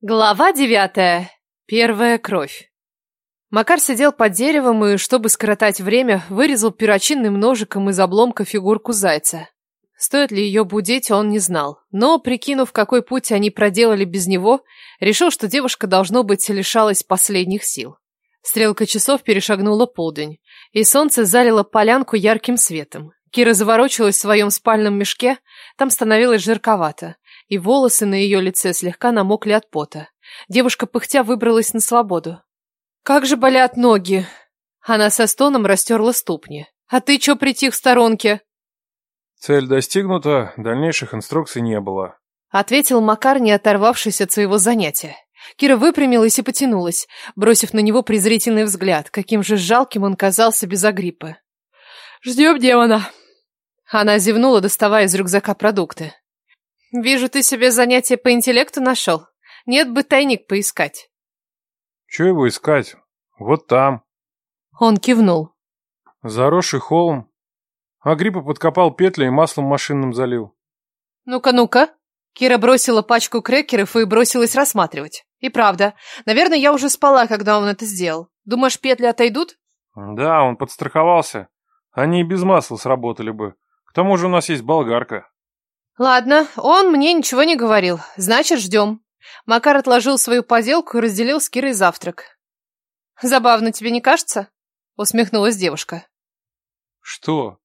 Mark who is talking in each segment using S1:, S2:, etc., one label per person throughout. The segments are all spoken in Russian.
S1: Глава 9. Первая кровь. Макар сидел под деревом и, чтобы скоротать время, вырезал перочинным ножиком из обломка фигурку зайца. Стоит ли ее будить, он не знал. Но, прикинув, какой путь они проделали без него, решил, что девушка, должно быть, лишалась последних сил. Стрелка часов перешагнула полдень, и солнце залило полянку ярким светом. Кира заворочилась в своем спальном мешке, там становилось жарковато, и волосы на ее лице слегка намокли от пота. Девушка пыхтя выбралась на свободу. «Как же болят ноги!» Она со стоном растерла ступни. «А ты чё притих в сторонке?»
S2: «Цель достигнута, дальнейших инструкций не было»,
S1: — ответил Макар, не оторвавшись от своего занятия. Кира выпрямилась и потянулась, бросив на него презрительный взгляд, каким же жалким он казался без Агриппы. «Ждем демона!» Она зевнула, доставая из рюкзака продукты. «Вижу, ты себе занятие по интеллекту нашел. Нет бы тайник поискать».
S2: «Чё его искать? Вот там».
S1: Он кивнул.
S2: Заросший холм. Агриппа подкопал петли и маслом машинным залил.
S1: «Ну-ка, ну-ка». Кира бросила пачку крекеров и бросилась рассматривать. И правда, наверное, я уже спала, когда он это сделал. Думаешь, петли отойдут?
S2: Да, он подстраховался. Они и без масла сработали бы. К тому же у нас есть болгарка.
S1: Ладно, он мне ничего не говорил. Значит, ждем. Макар отложил свою поделку и разделил с Кирой завтрак. Забавно, тебе не кажется? Усмехнулась девушка.
S2: Что?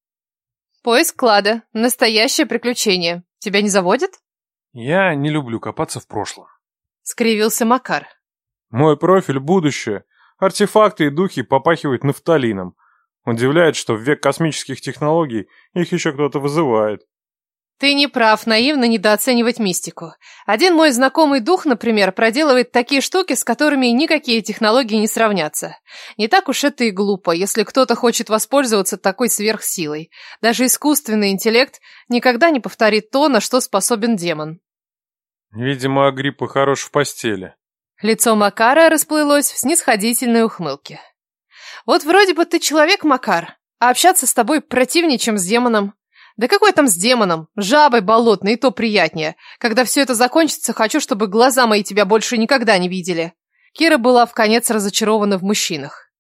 S1: Поиск клада. Настоящее приключение. Тебя не заводит?
S2: Я не люблю копаться в прошлом.
S1: Скривился Макар.
S2: Мой профиль — будущее. Артефакты и духи попахивают нафталином. Удивляет, что в век космических технологий их еще кто-то вызывает.
S1: Ты не прав наивно недооценивать мистику. Один мой знакомый дух, например, проделывает такие штуки, с которыми никакие технологии не сравнятся. Не так уж это и глупо, если кто-то хочет воспользоваться такой сверхсилой. Даже искусственный интеллект никогда не повторит то, на что способен демон.
S2: Видимо, Агриппа хорош в постели.
S1: Лицо Макара расплылось в снисходительной ухмылке. Вот вроде бы ты человек, Макар, а общаться с тобой противнее, чем с демоном. Да какой там с демоном? Жабой болотной, и то приятнее. Когда все это закончится, хочу, чтобы глаза мои тебя больше никогда не видели. Кира была вконец разочарована в мужчинах.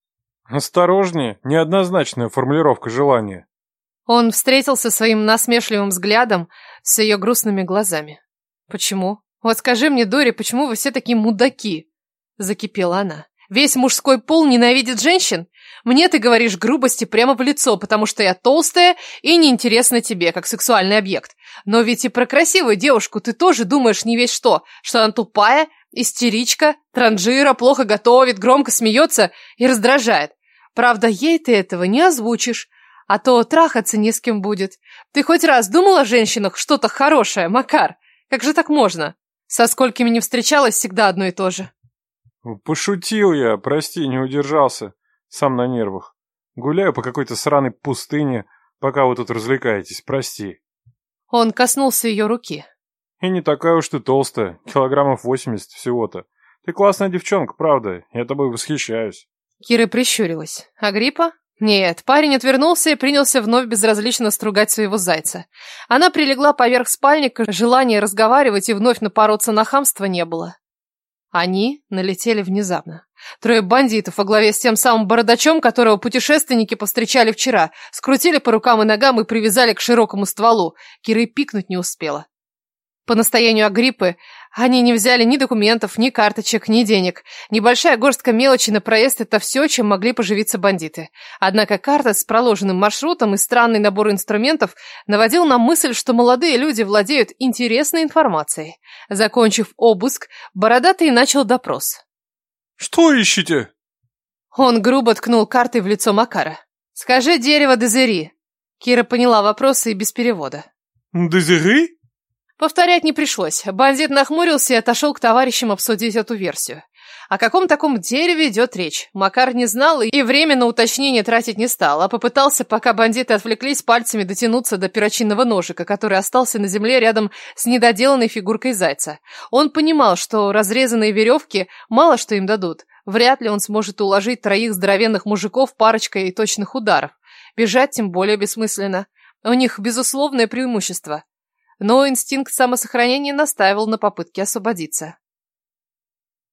S2: Осторожнее, неоднозначная формулировка желания.
S1: Он встретился своим насмешливым взглядом с ее грустными глазами. Почему? Вот скажи мне, Дори, почему вы все такие мудаки? Закипела она. Весь мужской пол ненавидит женщин? Мне ты говоришь грубости прямо в лицо, потому что я толстая и неинтересна тебе, как сексуальный объект. Но ведь и про красивую девушку ты тоже думаешь не весь что она тупая, истеричка, транжира, плохо готовит, громко смеется и раздражает. Правда, ей ты этого не озвучишь, а то трахаться не с кем будет. Ты хоть раз думал о женщинах что-то хорошее, Макар? Как же так можно? Со сколькими не встречалась, всегда одно и то же.
S2: Пошутил я, прости, не удержался. Сам на нервах. Гуляю по какой-то сраной пустыне, пока вы тут развлекаетесь, прости.
S1: Он коснулся ее руки.
S2: И не такая уж ты толстая, килограммов 80 всего-то. Ты классная девчонка, правда, я тобой восхищаюсь.
S1: Кира прищурилась. Агриппа? Нет, парень отвернулся и принялся вновь безразлично стругать своего зайца. Она прилегла поверх спальника, желания разговаривать и вновь напороться на хамство не было. Они налетели внезапно. Трое бандитов во главе с тем самым бородачом, которого путешественники повстречали вчера, скрутили по рукам и ногам и привязали к широкому стволу. Кира и пикнуть не успела. По настоянию Агриппы они не взяли ни документов, ни карточек, ни денег. Небольшая горстка мелочи на проезд – это все, чем могли поживиться бандиты. Однако карта с проложенным маршрутом и странный набор инструментов наводил на мысль, что молодые люди владеют интересной информацией. Закончив обыск, бородатый начал допрос.
S2: «Что ищете?»
S1: Он грубо ткнул картой в лицо Макара. «Скажи дерево Дезери». Кира поняла вопросы и без перевода.
S2: «Дезери?»
S1: Повторять не пришлось. Бандит нахмурился и отошел к товарищам обсудить эту версию. О каком таком дереве идет речь? Макар не знал и время на уточнение тратить не стал, а попытался, пока бандиты отвлеклись, пальцами дотянуться до перочинного ножика, который остался на земле рядом с недоделанной фигуркой зайца. Он понимал, что разрезанные веревки мало что им дадут. Вряд ли он сможет уложить троих здоровенных мужиков парочкой точных ударов. Бежать тем более бессмысленно. У них безусловное преимущество. Но инстинкт самосохранения настаивал на попытке освободиться.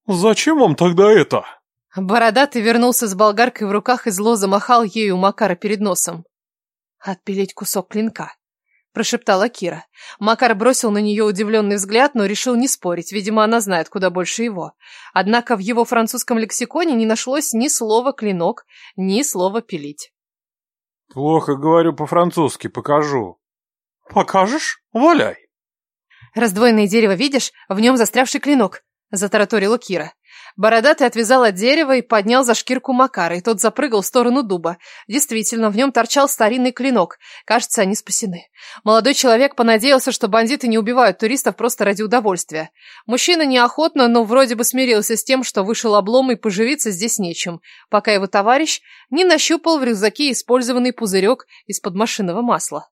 S2: Зачем вам тогда это?
S1: Бородатый вернулся с болгаркой в руках и зло замахал ею у Макара перед носом. «Отпилить кусок клинка», — прошептала Кира. Макар бросил на нее удивленный взгляд, но решил не спорить, видимо, она знает куда больше его. Однако в его французском лексиконе не нашлось ни слова «клинок», ни слова «пилить».
S2: Плохо говорю по-французски, покажу. Покажешь? Валяй.
S1: «Раздвоенное дерево, видишь? В нем застрявший клинок», — затараторила Кира. Бородатый отвязал от дерева и поднял за шкирку Макара, и тот запрыгал в сторону дуба. Действительно, в нем торчал старинный клинок. Кажется, они спасены. Молодой человек понадеялся, что бандиты не убивают туристов просто ради удовольствия. Мужчина неохотно, но вроде бы смирился с тем, что вышел облом и поживиться здесь нечем, пока его товарищ не нащупал в рюкзаке использованный пузырек из-под машинного масла.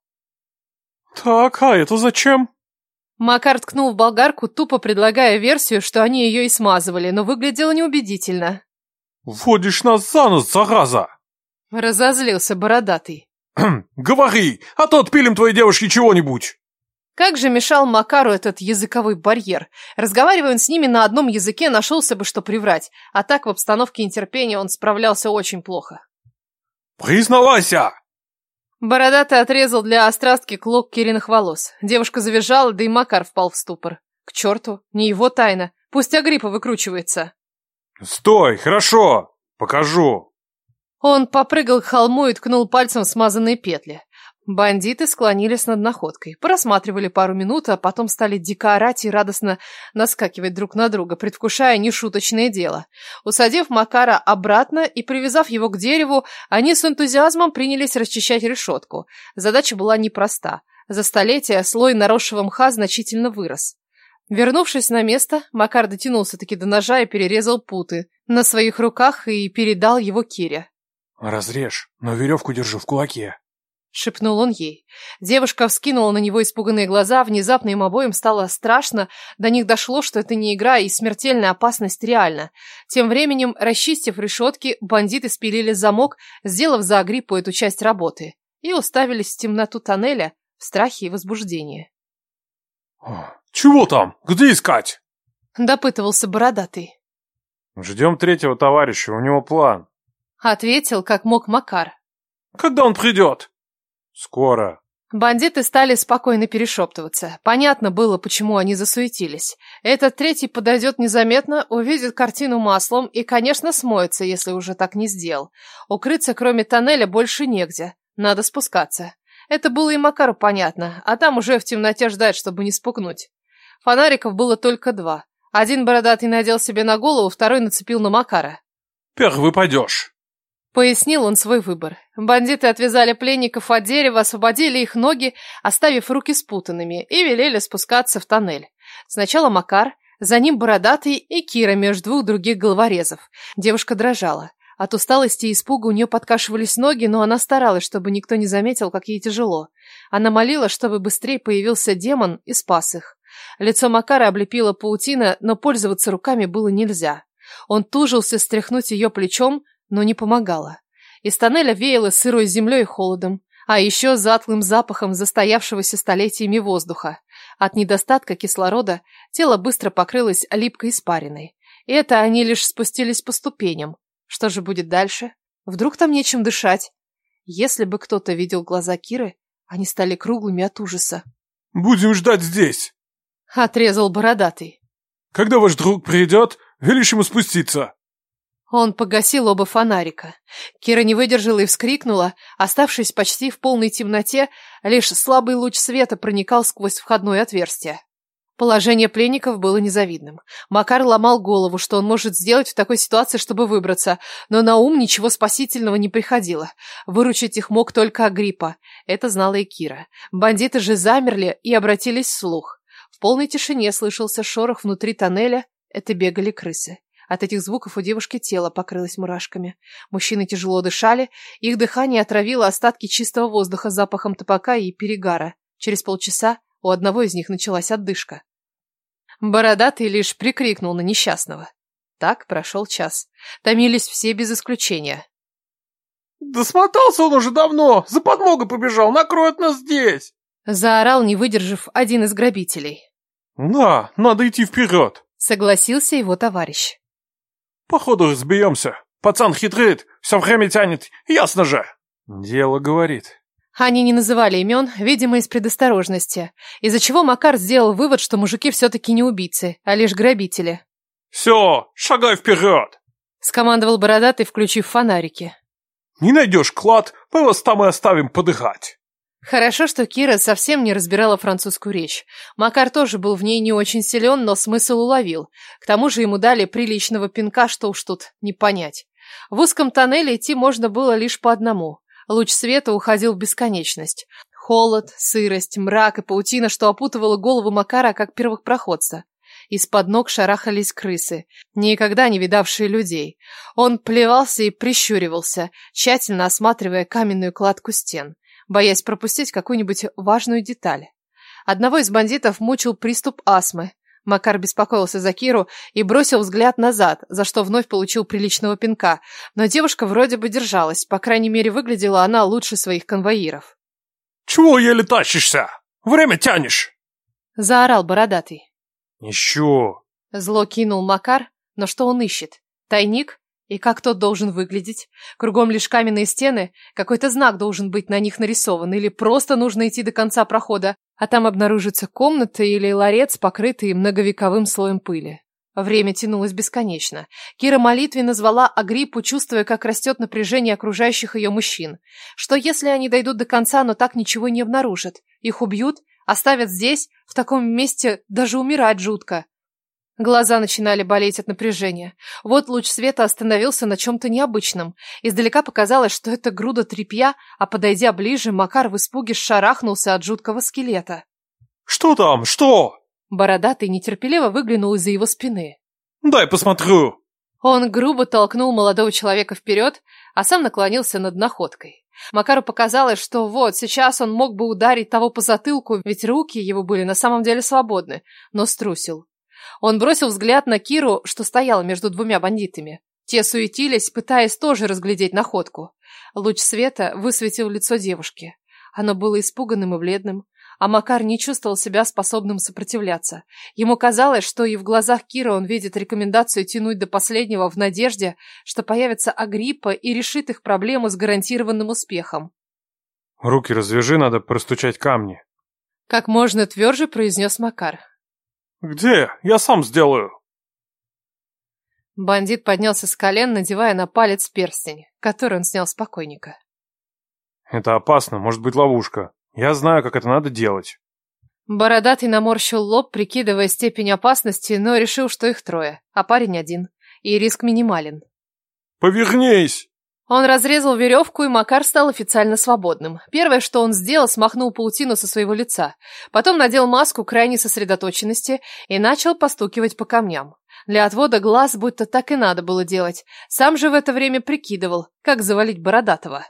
S2: Так, а это зачем?
S1: Макар ткнул в болгарку, тупо предлагая версию, что они ее и смазывали, но выглядело неубедительно.
S2: Вводишь нас за нос, зараза!
S1: Разозлился Бородатый.
S2: Говори, а то отпилим твоей девушке чего-нибудь.
S1: Как же мешал Макару этот языковой барьер. Разговаривая он с ними на одном языке, нашелся бы что приврать, а так в обстановке нетерпения он справлялся очень плохо.
S2: Признавайся!
S1: Бородатый отрезал для острастки клок Кириных волос. Девушка завизжала, да и Макар впал в ступор. К черту, не его тайна. Пусть Агриппа выкручивается.
S2: Стой, хорошо, покажу.
S1: Он попрыгал к холму и ткнул пальцем в смазанные петли. Бандиты склонились над находкой, порассматривали пару минут, а потом стали дико орать и радостно наскакивать друг на друга, предвкушая нешуточное дело. Усадив Макара обратно и привязав его к дереву, они с энтузиазмом принялись расчищать решетку. Задача была непроста. За столетия слой наросшего мха значительно вырос. Вернувшись на место, Макар дотянулся-таки до ножа и перерезал путы на своих руках и передал его Кире.
S2: «Разрежь, но веревку держи в кулаке»,
S1: — шепнул он ей. Девушка вскинула на него испуганные глаза, внезапно им обоим стало страшно, до них дошло, что это не игра и смертельная опасность реальна. Тем временем, расчистив решетки, бандиты спилили замок, сделав за Агриппу эту часть работы, и уставились в темноту тоннеля в страхе и возбуждении.
S2: «Чего там? Где искать?»
S1: — допытывался Бородатый.
S2: «Ждем третьего товарища, у него план», —
S1: ответил, как мог Макар.
S2: «Когда он придет?» «Скоро».
S1: Бандиты стали спокойно перешептываться. Понятно было, почему они засуетились. Этот третий подойдет незаметно, увидит картину маслом и, конечно, смоется, если уже так не сделал. Укрыться, кроме тоннеля, больше негде. Надо спускаться. Это было и Макару понятно, а там уже в темноте ждать, чтобы не спугнуть. Фонариков было только два. Один Бородатый надел себе на голову, второй нацепил на Макара.
S2: «Первый пойдешь», —
S1: пояснил он свой выбор. Бандиты отвязали пленников от дерева, освободили их ноги, оставив руки спутанными, и велели спускаться в тоннель. Сначала Макар, за ним Бородатый и Кира между двух других головорезов. Девушка дрожала. От усталости и испуга у нее подкашивались ноги, но она старалась, чтобы никто не заметил, как ей тяжело. Она молила, чтобы быстрее появился демон и спас их. Лицо Макара облепила паутина, но пользоваться руками было нельзя. Он тужился стряхнуть ее плечом, но не помогало. Из тоннеля веяло сырой землей и холодом, а еще затхлым запахом застоявшегося столетиями воздуха. От недостатка кислорода тело быстро покрылось липкой испариной. И это они лишь спустились по ступеням. Что же будет дальше? Вдруг там нечем дышать? Если бы кто-то видел глаза Киры, они стали круглыми от ужаса.
S2: «Будем ждать здесь»,
S1: — отрезал Бородатый.
S2: «Когда ваш друг придет, велишь ему спуститься».
S1: Он погасил оба фонарика. Кира не выдержала и вскрикнула. Оставшись почти в полной темноте, лишь слабый луч света проникал сквозь входное отверстие. Положение пленников было незавидным. Макар ломал голову, что он может сделать в такой ситуации, чтобы выбраться, но на ум ничего спасительного не приходило. Выручить их мог только Агриппа. Это знала и Кира. Бандиты же замерли и обратились вслух. В полной тишине слышался шорох внутри тоннеля. Это бегали крысы. От этих звуков у девушки тело покрылось мурашками. Мужчины тяжело дышали, их дыхание отравило остатки чистого воздуха запахом табака и перегара. Через полчаса у одного из них началась отдышка. Бородатый лишь прикрикнул на несчастного. Так прошел час. Томились все без исключения.
S2: «Да смотался он уже давно! За подмогой побежал! Накроют нас здесь!»
S1: Заорал, не выдержав, один из грабителей.
S2: «Надо идти вперед!»
S1: Согласился его товарищ.
S2: Походу разбьемся. Пацан хитрит, все время тянет, ясно же. Дело говорит.
S1: Они не называли имен, видимо, из предосторожности, из-за чего Макар сделал вывод, что мужики все-таки не убийцы, а лишь грабители.
S2: Все, шагай вперед!
S1: Скомандовал бородатый, включив фонарики.
S2: Не найдешь клад, мы вас там и оставим подыхать.
S1: Хорошо, что Кира совсем не разбирала французскую речь. Макар тоже был в ней не очень силен, но смысл уловил. К тому же ему дали приличного пинка, что уж тут не понять. В узком тоннеле идти можно было лишь по одному. Луч света уходил в бесконечность. Холод, сырость, мрак и паутина, что опутывала голову Макара, как первопроходца. Из-под ног шарахались крысы, никогда не видавшие людей. Он плевался и прищуривался, тщательно осматривая каменную кладку стен, боясь пропустить какую-нибудь важную деталь. Одного из бандитов мучил приступ астмы. Макар беспокоился за Киру и бросил взгляд назад, за что вновь получил приличного пинка. Но девушка вроде бы держалась, по крайней мере, выглядела она лучше своих конвоиров.
S2: «Чего еле тащишься? Время тянешь!»
S1: Заорал бородатый.
S2: «Еще!»
S1: Зло кинул Макар, но что он ищет? Тайник? И как тот должен выглядеть? Кругом лишь каменные стены, какой-то знак должен быть на них нарисован, или просто нужно идти до конца прохода, а там обнаружится комната или ларец, покрытый многовековым слоем пыли. Время тянулось бесконечно. Кира молитвенно звала Агриппу, чувствуя, как растет напряжение окружающих ее мужчин. Что если они дойдут до конца, но так ничего не обнаружат? Их убьют? Оставят здесь? В таком месте даже умирать жутко. Глаза начинали болеть от напряжения. Вот луч света остановился на чем-то необычном. Издалека показалось, что это груда тряпья, а подойдя ближе, Макар в испуге шарахнулся от жуткого скелета.
S2: «Что там? Что?»
S1: Бородатый нетерпеливо выглянул из-за его спины.
S2: «Дай посмотрю!»
S1: Он грубо толкнул молодого человека вперед, а сам наклонился над находкой. Макару показалось, что вот сейчас он мог бы ударить того по затылку, ведь руки его были на самом деле свободны, но струсил. Он бросил взгляд на Киру, что стояла между двумя бандитами. Те суетились, пытаясь тоже разглядеть находку. Луч света высветил лицо девушки. Оно было испуганным и бледным, а Макар не чувствовал себя способным сопротивляться. Ему казалось, что и в глазах Киры он видит рекомендацию тянуть до последнего в надежде, что появится Агриппа и решит их проблему с гарантированным успехом.
S2: «Руки развяжи, надо простучать камни».
S1: Как можно тверже произнес Макар.
S2: «Где? Я сам сделаю».
S1: Бандит поднялся с колен, надевая на палец перстень, который он снял с покойника.
S2: «Это опасно, может быть ловушка. Я знаю, как это надо делать».
S1: Бородатый наморщил лоб, прикидывая степень опасности, но решил, что их трое, а парень один, и риск минимален.
S2: «Повернись!»
S1: Он разрезал веревку, и Макар стал официально свободным. Первое, что он сделал, смахнул паутину со своего лица. Потом надел маску крайней сосредоточенности и начал постукивать по камням. Для отвода глаз будто так и надо было делать. Сам же в это время прикидывал, как завалить Бородатого.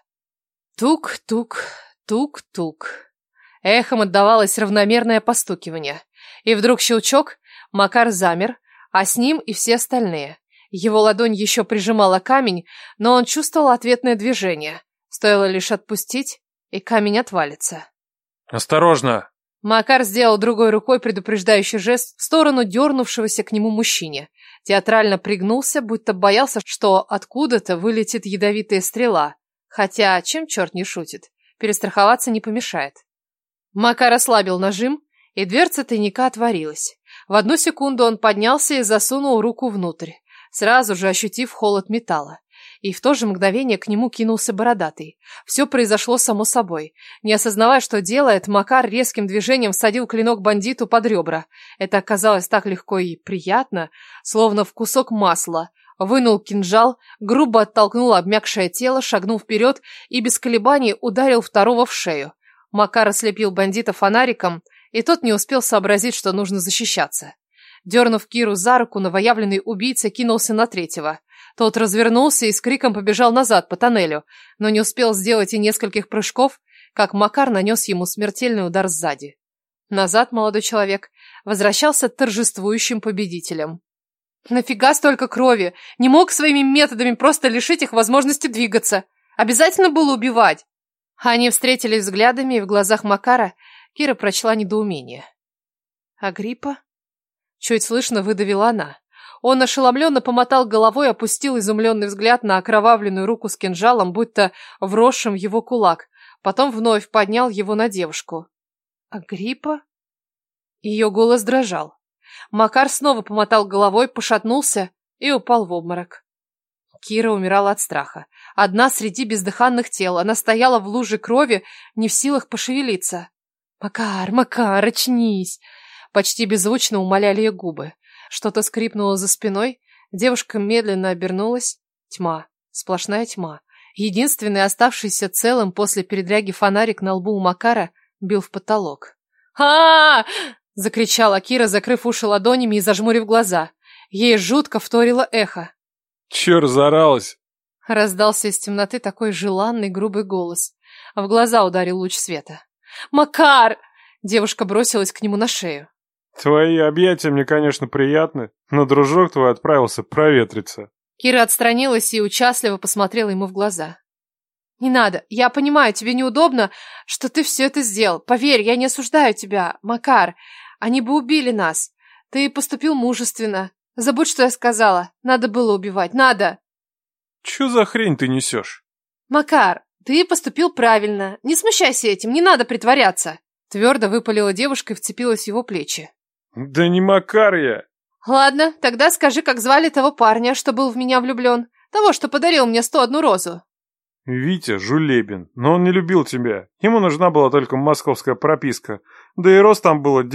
S1: Тук-тук, тук-тук. Эхом отдавалось равномерное постукивание. И вдруг щелчок, Макар замер, а с ним и все остальные. Его ладонь еще прижимала камень, но он чувствовал ответное движение. Стоило лишь отпустить, и камень отвалится.
S2: «Осторожно!»
S1: Макар сделал другой рукой предупреждающий жест в сторону дернувшегося к нему мужчине. Театрально пригнулся, будто боялся, что откуда-то вылетит ядовитая стрела. Хотя, чем черт не шутит, перестраховаться не помешает. Макар ослабил нажим, и дверца тайника отворилась. В одну секунду он поднялся и засунул руку внутрь, сразу же ощутив холод металла. И в то же мгновение к нему кинулся Бородатый. Все произошло само собой. Не осознавая, что делает, Макар резким движением всадил клинок бандиту под ребра. Это оказалось так легко и приятно, словно в кусок масла. Вынул кинжал, грубо оттолкнул обмякшее тело, шагнул вперед и без колебаний ударил второго в шею. Макар ослепил бандита фонариком, и тот не успел сообразить, что нужно защищаться. Дернув Киру за руку, новоявленный убийца кинулся на третьего. Тот развернулся и с криком побежал назад по тоннелю, но не успел сделать и нескольких прыжков, как Макар нанес ему смертельный удар сзади. Назад молодой человек возвращался торжествующим победителем. Нафига столько крови? Не мог своими методами просто лишить их возможности двигаться. Обязательно было убивать. Они встретились взглядами, и в глазах Макара Кира прочла недоумение. «Агриппа?» Чуть слышно выдавила она. Он ошеломленно помотал головой и опустил изумленный взгляд на окровавленную руку с кинжалом, будто вросшим в его кулак. Потом вновь поднял его на девушку. «Агриппа?» Ее голос дрожал. Макар снова помотал головой, пошатнулся и упал в обморок. Кира умирала от страха. Одна среди бездыханных тел. Она стояла в луже крови, не в силах пошевелиться. «Макар, Макар, очнись!» Почти беззвучно умоляли ее губы. Что-то скрипнуло за спиной. Девушка медленно обернулась. Тьма. Сплошная тьма. Единственный оставшийся целым после передряги фонарик на лбу у Макара бил в потолок. «А-а-а!» — закричала Кира, закрыв уши ладонями и зажмурив глаза. Ей жутко вторило эхо.
S2: Чё разоралась?
S1: Раздался из темноты такой желанный грубый голос. В глаза ударил луч света. «Макар!» Девушка бросилась к нему на шею.
S2: Твои объятия мне, конечно, приятны, но дружок твой отправился проветриться.
S1: Кира отстранилась и участливо посмотрела ему в глаза. «Не надо. Я понимаю, тебе неудобно, что ты все это сделал. Поверь, я не осуждаю тебя, Макар. Они бы убили нас. Ты поступил мужественно. Забудь, что я сказала. Надо было убивать. Надо!»
S2: Чё за хрень ты несешь?
S1: «Макар, ты поступил правильно. Не смущайся этим, не надо притворяться!» Твердо выпалила девушка и вцепилась в его плечи.
S2: Да не Макар я.
S1: «Ладно, тогда скажи, как звали того парня, что был в меня влюблен. Того, что подарил мне 101 розу».
S2: Витя Жулебин, но он не любил тебя. Ему нужна была только московская прописка. Да и рост там было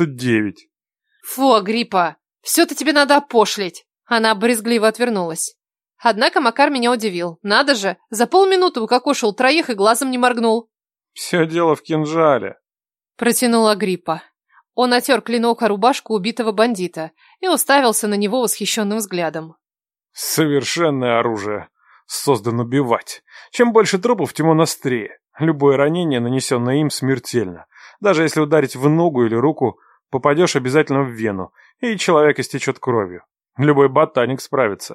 S2: 99.
S1: «Фу, Агриппа, все-то тебе надо опошлить!» Она брезгливо отвернулась. Однако Макар меня удивил. Надо же, за полминуты укокошил 3 и глазом не моргнул.
S2: Все дело в кинжале.
S1: Протянула Агриппа. Он отер клинок о рубашку убитого бандита и уставился на него восхищенным взглядом.
S2: Совершенное оружие. Создан убивать. Чем больше трупов, тем он острее. Любое ранение, нанесенное им, смертельно. Даже если ударить в ногу или руку, попадешь обязательно в вену, и человек истечет кровью. Любой ботаник справится.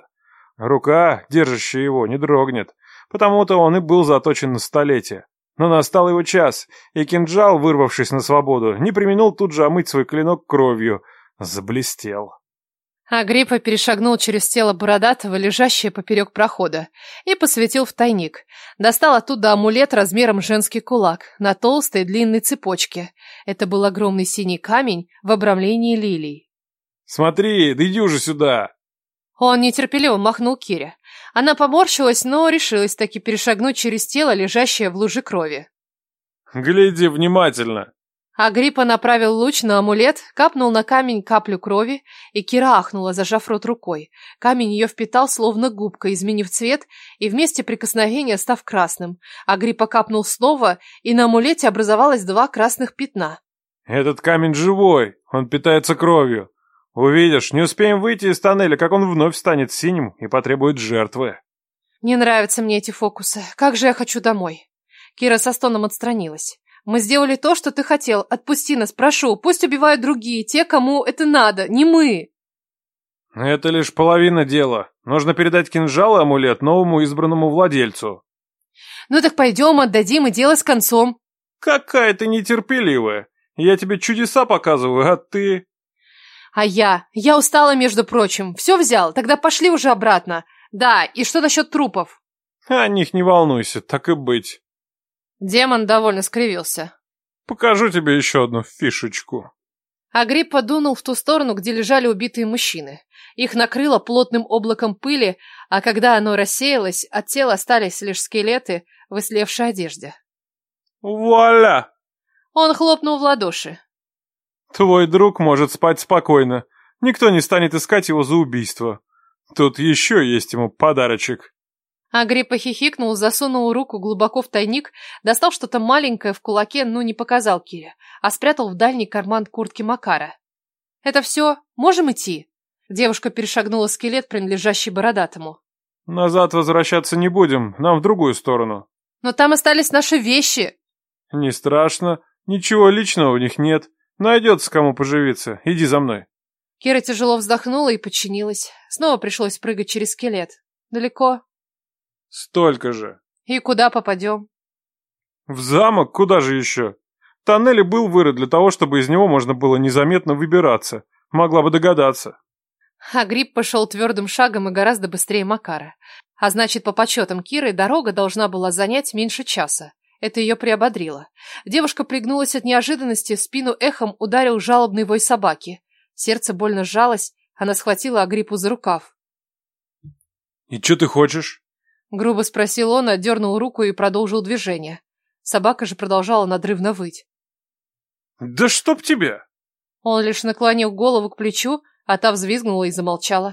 S2: Рука, держащая его, не дрогнет, потому-то он и был заточен на столетия. Но настал его час, и кинжал, вырвавшись на свободу, не преминул тут же омыть свой клинок кровью. Заблестел.
S1: Агриппа перешагнул через тело Бородатого, лежащее поперек прохода, и посветил в тайник. Достал оттуда амулет размером женский кулак на толстой длинной цепочке. Это был огромный синий камень в обрамлении лилий.
S2: «Смотри, да иди уже сюда!»
S1: Он нетерпеливо махнул Кире. Она поморщилась, но решилась таки перешагнуть через тело, лежащее в луже крови.
S2: «Гляди внимательно!»
S1: Агриппа направил луч на амулет, капнул на камень каплю крови, и Кира ахнула, зажав рот рукой. Камень ее впитал, словно губка, изменив цвет, и вместе прикосновения став красным. Агриппа капнул снова, и на амулете образовалось 2 красных пятна.
S2: «Этот камень живой, он питается кровью. Увидишь, не успеем выйти из тоннеля, как он вновь станет синим и потребует жертвы».
S1: Не нравятся мне эти фокусы. Как же я хочу домой. Кира со стоном отстранилась. Мы сделали то, что ты хотел. Отпусти нас, прошу. Пусть убивают другие, те, кому это надо, не мы.
S2: Это лишь половина дела. Нужно передать кинжал и амулет новому избранному владельцу.
S1: Ну так пойдем, отдадим, и дело с концом.
S2: Какая ты нетерпеливая. Я тебе чудеса показываю, а ты...
S1: А я устала, между прочим. Все взял, тогда пошли уже обратно. Да, и что насчет трупов?
S2: О них не волнуйся, так и быть.
S1: Демон довольно скривился.
S2: Покажу тебе еще одну фишечку.
S1: Агриппа дунул в ту сторону, где лежали убитые мужчины. Их накрыло плотным облаком пыли, а когда оно рассеялось, от тела остались лишь скелеты в истлевшей одежде.
S2: Вуаля!
S1: Он хлопнул в ладоши.
S2: Твой друг может спать спокойно. Никто не станет искать его за убийство. Тут еще есть ему подарочек.
S1: Агриппа хихикнул, засунул руку глубоко в тайник, достал что-то маленькое в кулаке, но не показал Кире, а спрятал в дальний карман куртки Макара. «Это все? Можем идти?» Девушка перешагнула скелет, принадлежащий Бородатому.
S2: Назад возвращаться не будем, нам в другую сторону.
S1: «Но там остались наши вещи!»
S2: Не страшно, ничего личного в них нет. Найдется кому поживиться, иди за мной.
S1: Кира тяжело вздохнула и подчинилась. Снова пришлось прыгать через скелет. «Далеко?»
S2: Столько же.
S1: «И куда попадем?»
S2: В замок? Куда же еще? Тоннель был вырыт для того, чтобы из него можно было незаметно выбираться. Могла бы догадаться.
S1: Агриппа шел твердым шагом и гораздо быстрее Макара. А значит, по подсчетам Киры, дорога должна была занять меньше часа. Это ее приободрило. Девушка пригнулась от неожиданности, в спину эхом ударил жалобный вой собаки. Сердце больно сжалось, она схватила Агриппу за рукав.
S2: «И что ты хочешь?»
S1: Грубо спросил он, отдернул руку и продолжил движение. Собака же продолжала надрывно выть.
S2: «Да чтоб тебя!»
S1: Он лишь наклонил голову к плечу, а та взвизгнула и замолчала.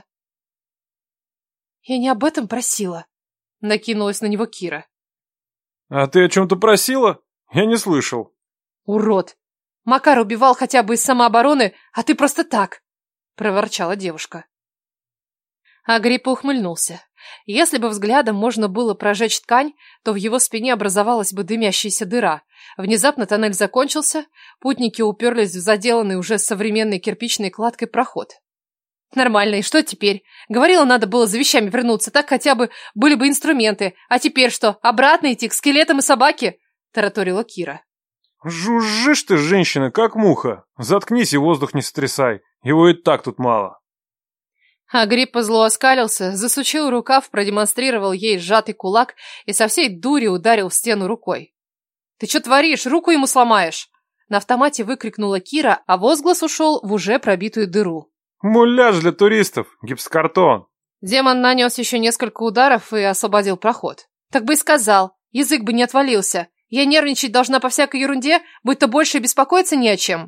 S1: «Я не об этом просила», — накинулась на него Кира.
S2: «А ты о чем-то просила? Я не слышал».
S1: «Урод! Макар убивал хотя бы из самообороны, а ты просто так!» — проворчала девушка. Агриппа ухмыльнулся. Если бы взглядом можно было прожечь ткань, то в его спине образовалась бы дымящаяся дыра. Внезапно тоннель закончился, путники уперлись в заделанный уже современной кирпичной кладкой проход. «Нормально, и что теперь? Говорила, надо было за вещами вернуться, так хотя бы были бы инструменты. А теперь что, обратно идти к скелетам и собаке?» – тараторила Кира.
S2: «Жужжишь ты, женщина, как муха. Заткнись и воздух не сотрясай. Его и так тут мало».
S1: Агриппа зло оскалился, засучил рукав, продемонстрировал ей сжатый кулак и со всей дури ударил в стену рукой. «Ты что творишь? Руку ему сломаешь!» На автомате выкрикнула Кира, а возглас ушел в уже пробитую дыру.
S2: «Муляж для туристов, гипсокартон».
S1: Демон нанес еще несколько ударов и освободил проход. «Так бы и сказал, язык бы не отвалился. Я нервничать должна по всякой ерунде, будто больше беспокоиться не о чем».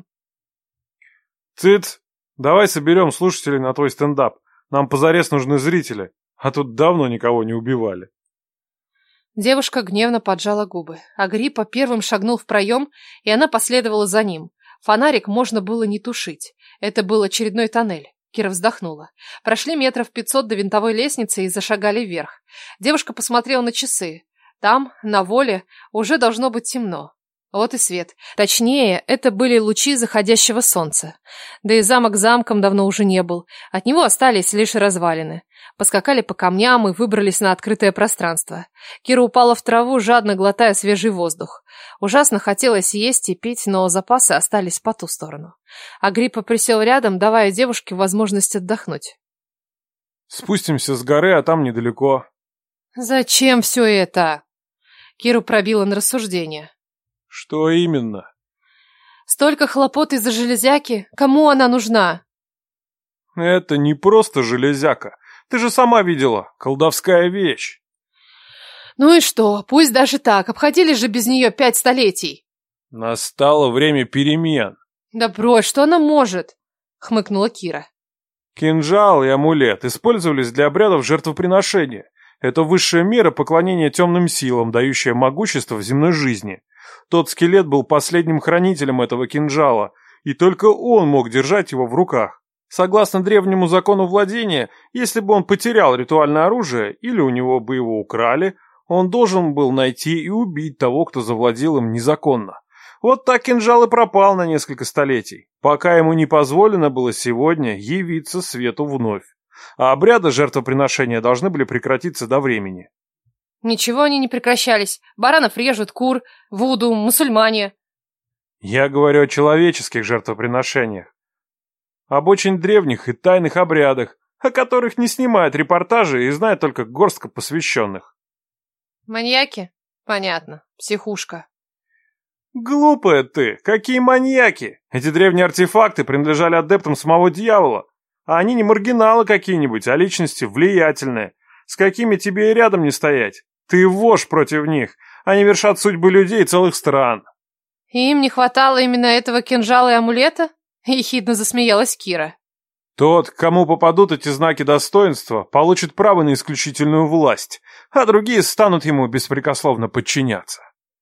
S2: «Цыц, давай соберем слушателей на твой стендап. Нам позарез нужны зрители, а тут давно никого не убивали».
S1: Девушка гневно поджала губы. Агриппа первым шагнул в проем, и она последовала за ним. Фонарик можно было не тушить. Это был очередной тоннель. Кира вздохнула. Прошли метров 500 до винтовой лестницы и зашагали вверх. Девушка посмотрела на часы. Там, на воле, уже должно быть темно. Вот и свет. Точнее, это были лучи заходящего солнца. Да и замок замком давно уже не был. От него остались лишь развалины. Поскакали по камням и выбрались на открытое пространство. Кира упала в траву, жадно глотая свежий воздух. Ужасно хотелось есть и пить, но запасы остались по ту сторону. Агриппа присел рядом, давая девушке возможность отдохнуть.
S2: «Спустимся с горы, а там недалеко».
S1: «Зачем все это?» Киру пробило на рассуждение.
S2: «Что именно?»
S1: «Столько хлопот из-за железяки. Кому она нужна?»
S2: «Это не просто железяка. Ты же сама видела. Колдовская вещь».
S1: «Ну и что? Пусть даже так. Обходились же без нее 5 столетий».
S2: «Настало время перемен».
S1: «Да брось, что она может?» — хмыкнула Кира.
S2: Кинжал и амулет использовались для обрядов жертвоприношения. Это высшая мера поклонения темным силам, дающая могущество в земной жизни. Тот скелет был последним хранителем этого кинжала, и только он мог держать его в руках. Согласно древнему закону владения, если бы он потерял ритуальное оружие или у него бы его украли, он должен был найти и убить того, кто завладел им незаконно. Вот так кинжал и пропал на несколько столетий, пока ему не позволено было сегодня явиться свету вновь. А обряды жертвоприношения должны были прекратиться до времени.
S1: Ничего они не прекращались. Баранов режут, кур, вуду, мусульмане.
S2: Я говорю о человеческих жертвоприношениях. Об очень древних и тайных обрядах, о которых не снимают репортажи и знает только горстка посвященных.
S1: Маньяки? Понятно. Психушка.
S2: Глупая ты! Какие маньяки! Эти древние артефакты принадлежали адептам самого дьявола. А они не маргиналы какие-нибудь, а личности влиятельные, с какими тебе и рядом не стоять. Ты вошь против них. Они вершат судьбы людей целых стран.
S1: И им не хватало именно этого кинжала и амулета? Ехидно засмеялась Кира.
S2: Тот, кому попадут эти знаки достоинства, получит право на исключительную власть, а другие станут ему беспрекословно подчиняться.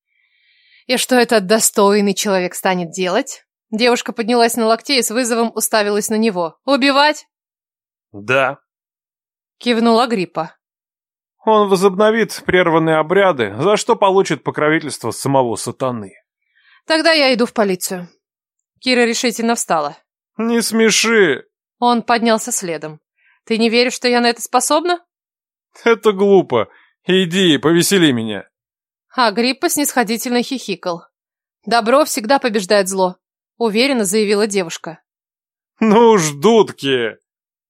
S1: И что этот достойный человек станет делать? Девушка поднялась на локте и с вызовом уставилась на него. «Убивать?»
S2: Да.
S1: Кивнула Агриппа.
S2: Он возобновит прерванные обряды, за что получит покровительство самого сатаны.
S1: Тогда я иду в полицию. Кира решительно встала.
S2: Не смеши.
S1: Он поднялся следом. Ты не веришь, что я на это способна?
S2: Это глупо. Иди, повесели меня.
S1: Агриппа снисходительно хихикал. Добро всегда побеждает зло, уверенно заявила девушка.
S2: Ну уж, дудки.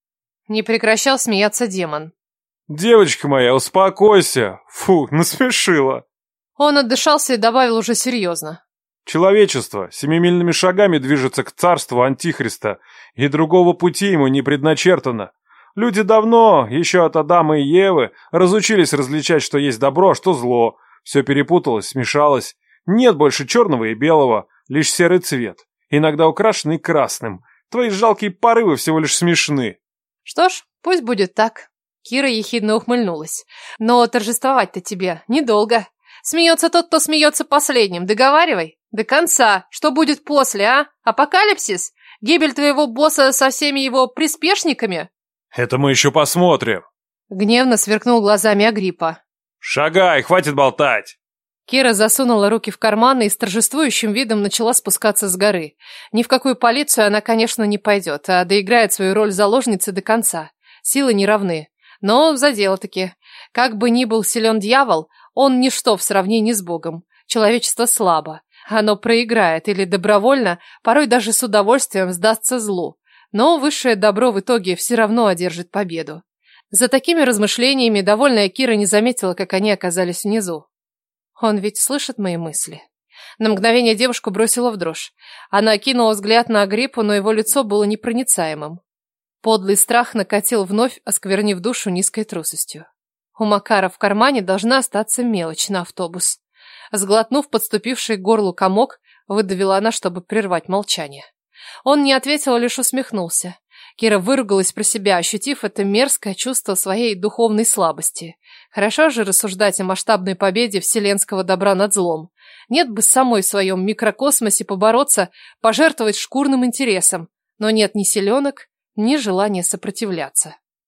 S1: Не прекращал смеяться демон.
S2: Девочка моя, успокойся. Фу, насмешила.
S1: Он отдышался и добавил уже серьезно.
S2: Человечество семимильными шагами движется к царству Антихриста, и другого пути ему не предначертано. Люди давно, еще от Адама и Евы, разучились различать, что есть добро, а что зло. Все перепуталось, смешалось. Нет больше черного и белого, лишь серый цвет, иногда украшенный красным. Твои жалкие порывы всего лишь смешны.
S1: Что ж, пусть будет так. Кира ехидно ухмыльнулась. Но торжествовать-то тебе недолго. Смеется тот, кто смеется последним. Договаривай. До конца. Что будет после, а? Апокалипсис? Гибель твоего босса со всеми его приспешниками?
S2: Это мы еще посмотрим.
S1: Гневно сверкнул глазами Агриппа.
S2: Шагай, хватит болтать.
S1: Кира засунула руки в карманы и с торжествующим видом начала спускаться с горы. Ни в какую полицию она, конечно, не пойдет, а доиграет свою роль заложницы до конца. Силы не равны. Но за дело-таки. Как бы ни был силен дьявол, он ничто в сравнении с Богом. Человечество слабо. Оно проиграет или добровольно, порой даже с удовольствием сдастся злу. Но высшее добро в итоге все равно одержит победу. За такими размышлениями довольная Кира не заметила, как они оказались внизу. Он ведь слышит мои мысли. На мгновение девушку бросила в дрожь. Она кинула взгляд на Агриппу, но его лицо было непроницаемым. Подлый страх накатил вновь, осквернив душу низкой трусостью. У Макара в кармане должна остаться мелочь на автобус. Сглотнув подступивший к горлу комок, выдавила она, чтобы прервать молчание. Он не ответил, лишь усмехнулся. Кира выругалась про себя, ощутив это мерзкое чувство своей духовной слабости. Хорошо же рассуждать о масштабной победе вселенского добра над злом. Нет бы самой в своем микрокосмосе побороться, пожертвовать шкурным интересом, но нет ни силенок, ни желания сопротивляться.